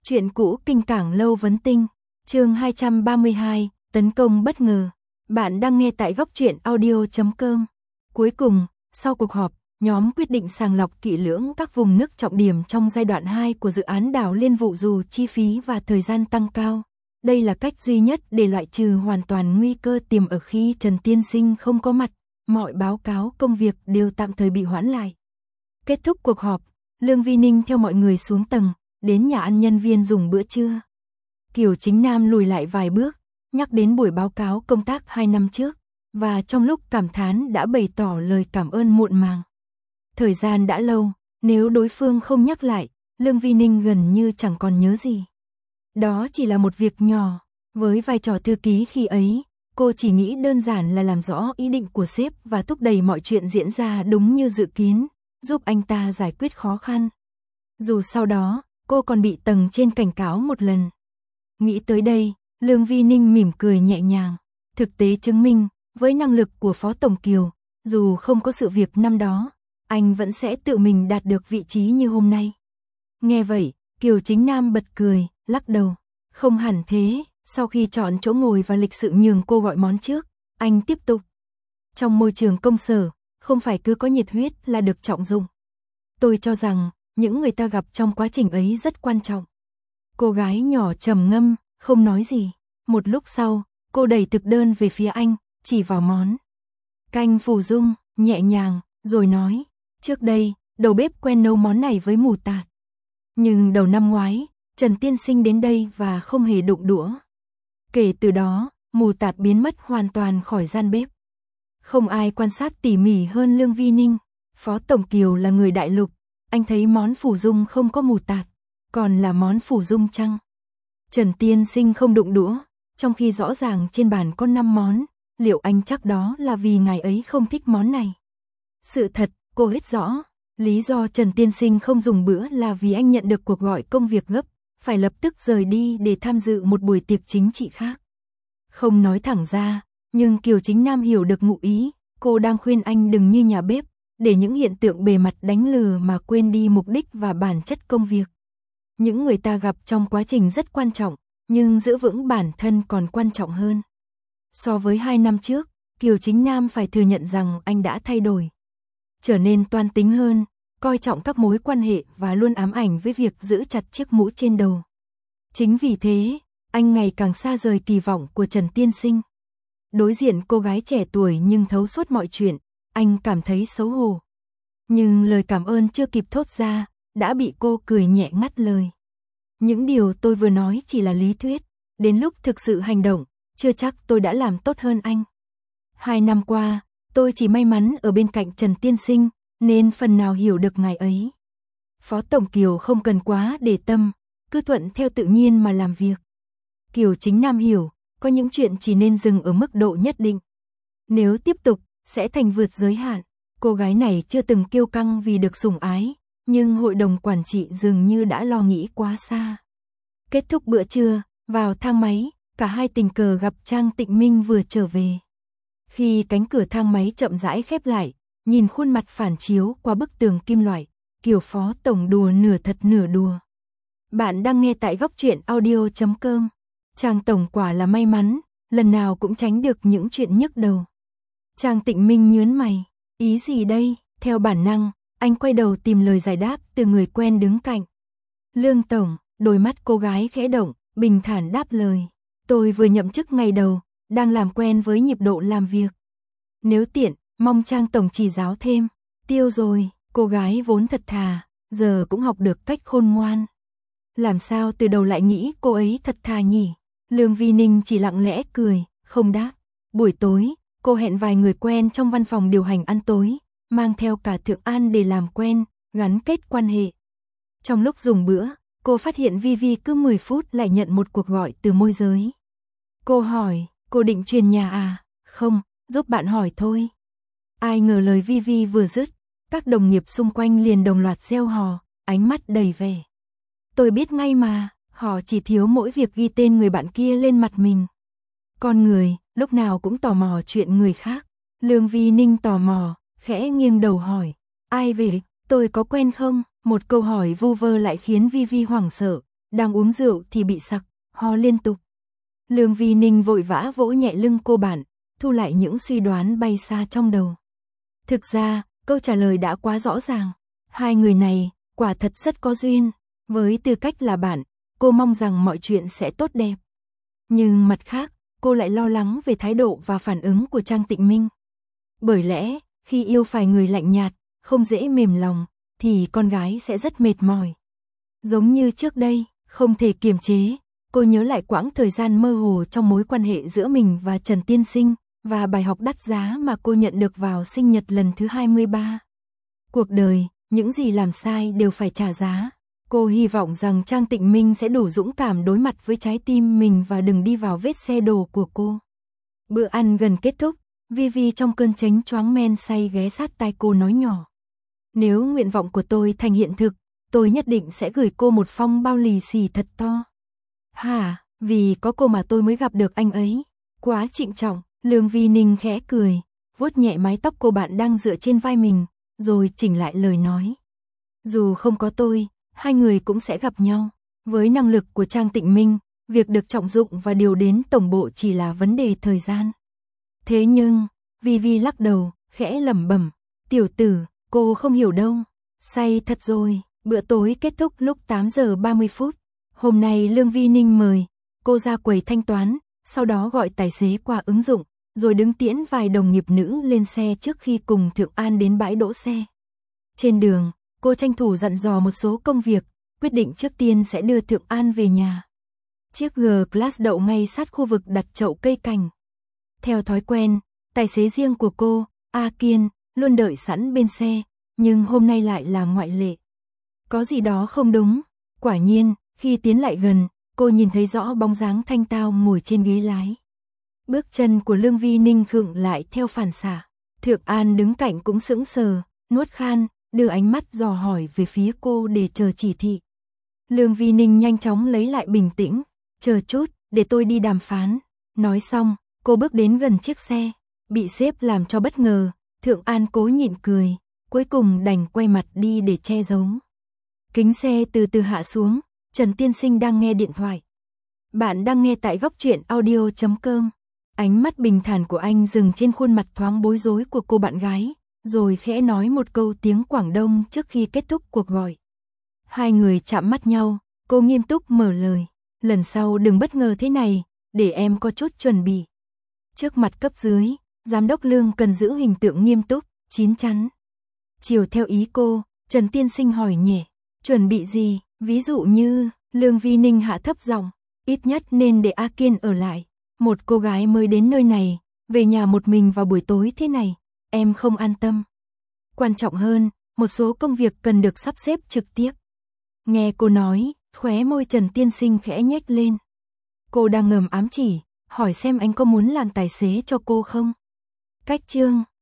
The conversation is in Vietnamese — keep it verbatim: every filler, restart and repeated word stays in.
Chuyện cũ kinh cảng lâu vấn tinh, chương hai trăm ba mươi hai, tấn công bất ngờ. Bạn đang nghe tại góc truyện audio chấm com. Cuối cùng, sau cuộc họp, nhóm quyết định sàng lọc kỹ lưỡng các vùng nước trọng điểm trong giai đoạn hai của dự án đảo Liên Vụ dù chi phí và thời gian tăng cao. Đây là cách duy nhất để loại trừ hoàn toàn nguy cơ tiềm ở khi Trần Tiên Sinh không có mặt, mọi báo cáo công việc đều tạm thời bị hoãn lại. Kết thúc cuộc họp, Lương Vi Ninh theo mọi người xuống tầng, đến nhà ăn nhân viên dùng bữa trưa. Kiều Chính Nam lùi lại vài bước, nhắc đến buổi báo cáo công tác hai năm trước, và trong lúc cảm thán đã bày tỏ lời cảm ơn muộn màng. Thời gian đã lâu, nếu đối phương không nhắc lại, Lương Vi Ninh gần như chẳng còn nhớ gì. Đó chỉ là một việc nhỏ, với vai trò thư ký khi ấy, cô chỉ nghĩ đơn giản là làm rõ ý định của sếp và thúc đẩy mọi chuyện diễn ra đúng như dự kiến, giúp anh ta giải quyết khó khăn. Dù sau đó, cô còn bị tầng trên cảnh cáo một lần. Nghĩ tới đây, Lương Vi Ninh mỉm cười nhẹ nhàng. Thực tế chứng minh, với năng lực của Phó Tổng Kiều, dù không có sự việc năm đó, anh vẫn sẽ tự mình đạt được vị trí như hôm nay. Nghe vậy, Kiều Chính Nam bật cười, lắc đầu. Không hẳn thế, sau khi chọn chỗ ngồi và lịch sự nhường cô gọi món trước, anh tiếp tục. Trong môi trường công sở, không phải cứ có nhiệt huyết là được trọng dụng. Tôi cho rằng, những người ta gặp trong quá trình ấy rất quan trọng. Cô gái nhỏ trầm ngâm, không nói gì. Một lúc sau, cô đẩy thực đơn về phía anh, chỉ vào món canh phù dung, nhẹ nhàng, rồi nói, trước đây, đầu bếp quen nấu món này với mù tạt. Nhưng đầu năm ngoái, Trần Tiên Sinh đến đây và không hề đụng đũa. Kể từ đó, mù tạt biến mất hoàn toàn khỏi gian bếp. Không ai quan sát tỉ mỉ hơn Lương Vi Ninh. Phó Tổng Kiều là người đại lục, anh thấy món phù dung không có mù tạt, còn là món phù dung chăng? Trần Tiên Sinh không đụng đũa, trong khi rõ ràng trên bàn có năm món, liệu anh chắc đó là vì ngài ấy không thích món này? Sự thật, cô hết rõ, lý do Trần Tiên Sinh không dùng bữa là vì anh nhận được cuộc gọi công việc gấp, phải lập tức rời đi để tham dự một buổi tiệc chính trị khác. Không nói thẳng ra, nhưng Kiều Chính Nam hiểu được ngụ ý, cô đang khuyên anh đừng như nhà bếp, để những hiện tượng bề mặt đánh lừa mà quên đi mục đích và bản chất công việc. Những người ta gặp trong quá trình rất quan trọng, nhưng giữ vững bản thân còn quan trọng hơn. So với hai năm trước, Kiều Chính Nam phải thừa nhận rằng anh đã thay đổi. Trở nên toan tính hơn, coi trọng các mối quan hệ và luôn ám ảnh với việc giữ chặt chiếc mũ trên đầu. Chính vì thế, anh ngày càng xa rời kỳ vọng của Trần Tiên Sinh. Đối diện cô gái trẻ tuổi nhưng thấu suốt mọi chuyện, anh cảm thấy xấu hổ. Nhưng lời cảm ơn chưa kịp thốt ra, đã bị cô cười nhẹ ngắt lời. Những điều tôi vừa nói chỉ là lý thuyết, đến lúc thực sự hành động, chưa chắc tôi đã làm tốt hơn anh. Hai năm qua, tôi chỉ may mắn ở bên cạnh Trần Tiên Sinh, nên phần nào hiểu được ngài ấy. Phó Tổng Kiều không cần quá để tâm, cứ thuận theo tự nhiên mà làm việc. Kiều Chính Nam hiểu, có những chuyện chỉ nên dừng ở mức độ nhất định. Nếu tiếp tục, sẽ thành vượt giới hạn. Cô gái này chưa từng kiêu căng vì được sủng ái, nhưng hội đồng quản trị dường như đã lo nghĩ quá xa. Kết thúc bữa trưa, vào thang máy, cả hai tình cờ gặp Trang Tịnh Minh vừa trở về. Khi cánh cửa thang máy chậm rãi khép lại, nhìn khuôn mặt phản chiếu qua bức tường kim loại, Kiều Phó Tổng đùa nửa thật nửa đùa. Bạn đang nghe tại góc truyện audio chấm com. Trang Tổng quả là may mắn, lần nào cũng tránh được những chuyện nhức đầu. Trang Tịnh Minh nhớn mày, ý gì đây? Theo bản năng, anh quay đầu tìm lời giải đáp từ người quen đứng cạnh. Lương Tổng, đôi mắt cô gái khẽ động, bình thản đáp lời. Tôi vừa nhậm chức ngày đầu, đang làm quen với nhịp độ làm việc. Nếu tiện, mong Trang Tổng chỉ giáo thêm. Tiêu rồi, cô gái vốn thật thà, giờ cũng học được cách khôn ngoan. Làm sao từ đầu lại nghĩ cô ấy thật thà nhỉ? Lương Vi Ninh chỉ lặng lẽ cười, không đáp. Buổi tối, cô hẹn vài người quen trong văn phòng điều hành ăn tối, mang theo cả Thượng An để làm quen, gắn kết quan hệ. Trong lúc dùng bữa, cô phát hiện Vi Vi cứ mười phút lại nhận một cuộc gọi từ môi giới. Cô hỏi, cô định chuyển nhà à? Không, giúp bạn hỏi thôi. Ai ngờ lời Vi Vi vừa dứt, các đồng nghiệp xung quanh liền đồng loạt reo hò, ánh mắt đầy vẻ. Tôi biết ngay mà, họ chỉ thiếu mỗi việc ghi tên người bạn kia lên mặt mình. Con người, lúc nào cũng tò mò chuyện người khác. Lương Vi Ninh tò mò, khẽ nghiêng đầu hỏi, ai về, tôi có quen không? Một câu hỏi vu vơ lại khiến Vi Vi hoảng sợ, đang uống rượu thì bị sặc, ho liên tục. Lương Vi Ninh vội vã vỗ nhẹ lưng cô bạn, thu lại những suy đoán bay xa trong đầu. Thực ra, câu trả lời đã quá rõ ràng. Hai người này, quả thật rất có duyên. Với tư cách là bạn, cô mong rằng mọi chuyện sẽ tốt đẹp. Nhưng mặt khác, cô lại lo lắng về thái độ và phản ứng của Trang Tịnh Minh. Bởi lẽ, khi yêu phải người lạnh nhạt, không dễ mềm lòng, thì con gái sẽ rất mệt mỏi. Giống như trước đây, không thể kiềm chế, cô nhớ lại quãng thời gian mơ hồ trong mối quan hệ giữa mình và Trần Tiên Sinh, và bài học đắt giá mà cô nhận được vào sinh nhật lần thứ hai mươi ba. Cuộc đời, những gì làm sai đều phải trả giá. Cô hy vọng rằng Trang Tịnh Minh sẽ đủ dũng cảm đối mặt với trái tim mình và đừng đi vào vết xe đổ của cô. Bữa ăn gần kết thúc, Vivi trong cơn chánh choáng men say ghé sát tai cô nói nhỏ. Nếu nguyện vọng của tôi thành hiện thực, tôi nhất định sẽ gửi cô một phong bao lì xì thật to. Hả, vì có cô mà tôi mới gặp được anh ấy. Quá trịnh trọng, Lương Vi Ninh khẽ cười, vuốt nhẹ mái tóc cô bạn đang dựa trên vai mình, rồi chỉnh lại lời nói. Dù không có tôi, hai người cũng sẽ gặp nhau. Với năng lực của Trang Tịnh Minh, việc được trọng dụng và điều đến tổng bộ chỉ là vấn đề thời gian. Thế nhưng, Vivi lắc đầu, khẽ lẩm bẩm, tiểu tử, cô không hiểu đâu. Say thật rồi. Bữa tối kết thúc lúc tám giờ ba mươi phút. Hôm nay Lương Vi Ninh mời cô ra quầy thanh toán, sau đó gọi tài xế qua ứng dụng, rồi đứng tiễn vài đồng nghiệp nữ lên xe trước khi cùng Thượng An đến bãi đỗ xe. Trên đường, cô tranh thủ dặn dò một số công việc, quyết định trước tiên sẽ đưa Thượng An về nhà. Chiếc G-Class đậu ngay sát khu vực đặt chậu cây cảnh. Theo thói quen, tài xế riêng của cô, A Kiên, luôn đợi sẵn bên xe, nhưng hôm nay lại là ngoại lệ. Có gì đó không đúng. Quả nhiên, khi tiến lại gần, cô nhìn thấy rõ bóng dáng thanh tao ngồi trên ghế lái. Bước chân của Lương Vi Ninh khựng lại theo phản xạ. Thượng An đứng cạnh cũng sững sờ, nuốt khan, đưa ánh mắt dò hỏi về phía cô để chờ chỉ thị. Lương Vi Ninh nhanh chóng lấy lại bình tĩnh, chờ chút, để tôi đi đàm phán. Nói xong, cô bước đến gần chiếc xe, bị sếp làm cho bất ngờ, Thượng An cố nhịn cười, cuối cùng đành quay mặt đi để che giấu. Kính xe từ từ hạ xuống, Trần Tiên Sinh đang nghe điện thoại. Bạn đang nghe tại góc truyện audio chấm com. Ánh mắt bình thản của anh dừng trên khuôn mặt thoáng bối rối của cô bạn gái, rồi khẽ nói một câu tiếng Quảng Đông trước khi kết thúc cuộc gọi. Hai người chạm mắt nhau, cô nghiêm túc mở lời. Lần sau đừng bất ngờ thế này, để em có chút chuẩn bị. Trước mặt cấp dưới, giám đốc Lương cần giữ hình tượng nghiêm túc, chín chắn. Chiều theo ý cô, Trần Tiên Sinh hỏi nhẹ, chuẩn bị gì, ví dụ như, Lương Vi Ninh hạ thấp giọng, ít nhất nên để A Kiên ở lại. Một cô gái mới đến nơi này, về nhà một mình vào buổi tối thế này, em không an tâm. Quan trọng hơn, một số công việc cần được sắp xếp trực tiếp. Nghe cô nói, khóe môi Trần Tiên Sinh khẽ nhếch lên. Cô đang ngầm ám chỉ, hỏi xem anh có muốn làm tài xế cho cô không? Cách chương